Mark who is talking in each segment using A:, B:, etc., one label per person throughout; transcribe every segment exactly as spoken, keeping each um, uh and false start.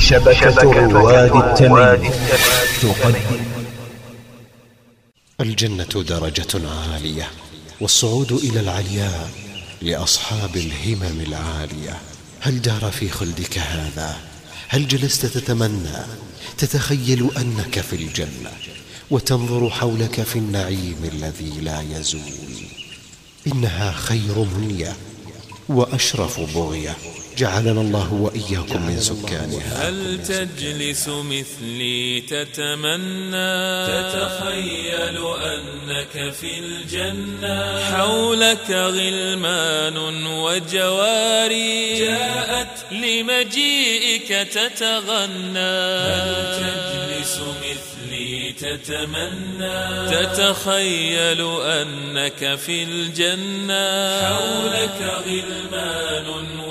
A: شبكة رواد التمييز تقدم.
B: الجنة درجة عالية، والصعود إلى العلياء لأصحاب الهمم العالية. هل جار في خلدك هذا؟ هل جلست تتمنى تتخيل أنك في الجنة وتنظر حولك في النعيم الذي لا يزول؟ إنها خير منية وأشرف بغية، جعلنا الله وإياكم من سكانها.
C: هل تجلس مثلي تتمنى تتخيل أنك في الجنة، حولك غلمان وجواري جاءت لمجيئك تتغنى. هل تجلس مثلي تتمنى تتخيل أنك في الجنة، حولك غلمان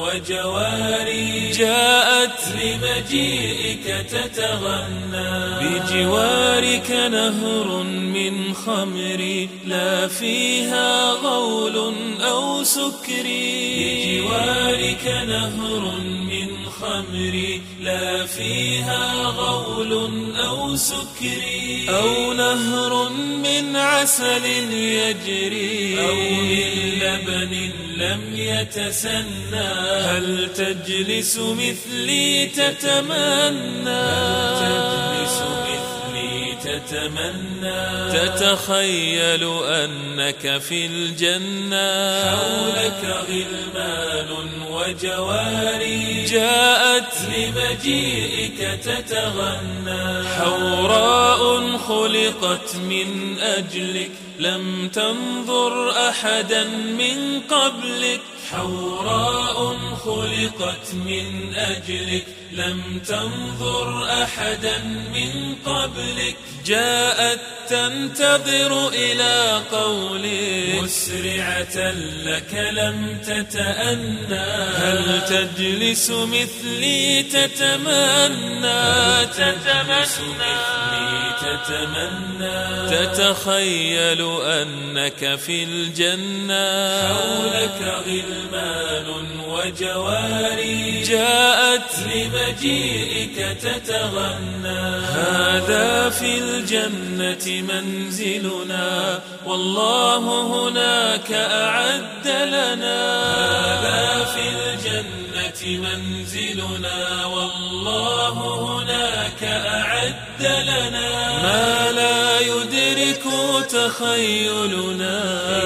C: وجواري جاءت لمجيئك تتغنى. بجوارك نهر من خمر لا فيها غول أو سكري، بجوارك نهر من خمر لا فيها غول أو سكري، أو نهر من عسل يجري، أو من لبن لم يتسنى. هل تجلس مثلي تتمنى هل تجلس مثلي تتمنى تتخيل أنك في الجنة، حولك غلمان وجواري جاءت لمجيئك تتغنى. حوراء خلقت من أجلك لم تنظر أحدا من قبلك، حوراء خلقت من أجلك لم تنظر أحدا من قبلك. جاءت تنتظر إلى قولك مسرعة لك لم تتأنى. هل تجلس مثلي تتمنى تجلس مثلي تتمنى تتخيل أنك في الجنة، حولك غلمان وجواري جاءت لمجيئك تتغنى. هذا في الجنة منزلنا والله هناك أعد لنا. هذا في الجنة منزلنا والله هناك أعد لنا. ما لا يدرك تخيلنا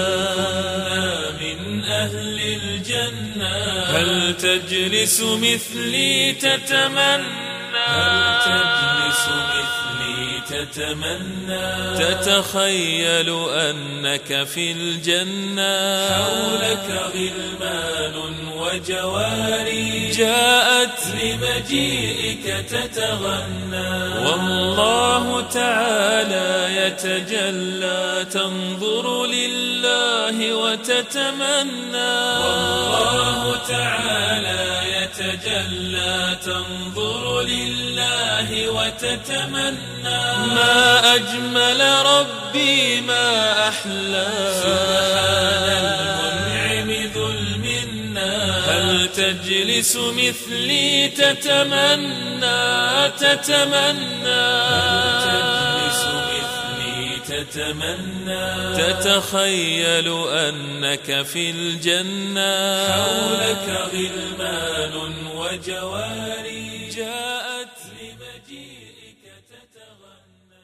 C: من أهل الجنة. هل تجلس مثلي تتمنى هل تجلس مثلي تتمنى تتخيل أنك في الجنة، حولك غلمان وجواري جاءت لمجيئك تتغنى. والله تعالى يتجلى تنظر لله وتتمنى. والله تعالى يتجلى تنظر لله وتتمنى. ما أجمل ربي ما أحلى سبحان المنعم ذو المنى. هل تجلس مثلي تتمنى تتمنى هل تجلس مثلي تتمنى تتخيل أنك في الجنة، حولك غلمان وجواري جاءت لمجيئك تتغنى.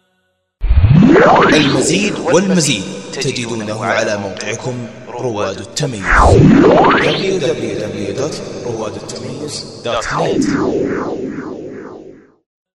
A: المزيد والمزيد تجدونه على موقعكم رواد التمييز دبليو دبليو دبليو دوت رواد التمييز دوت نت.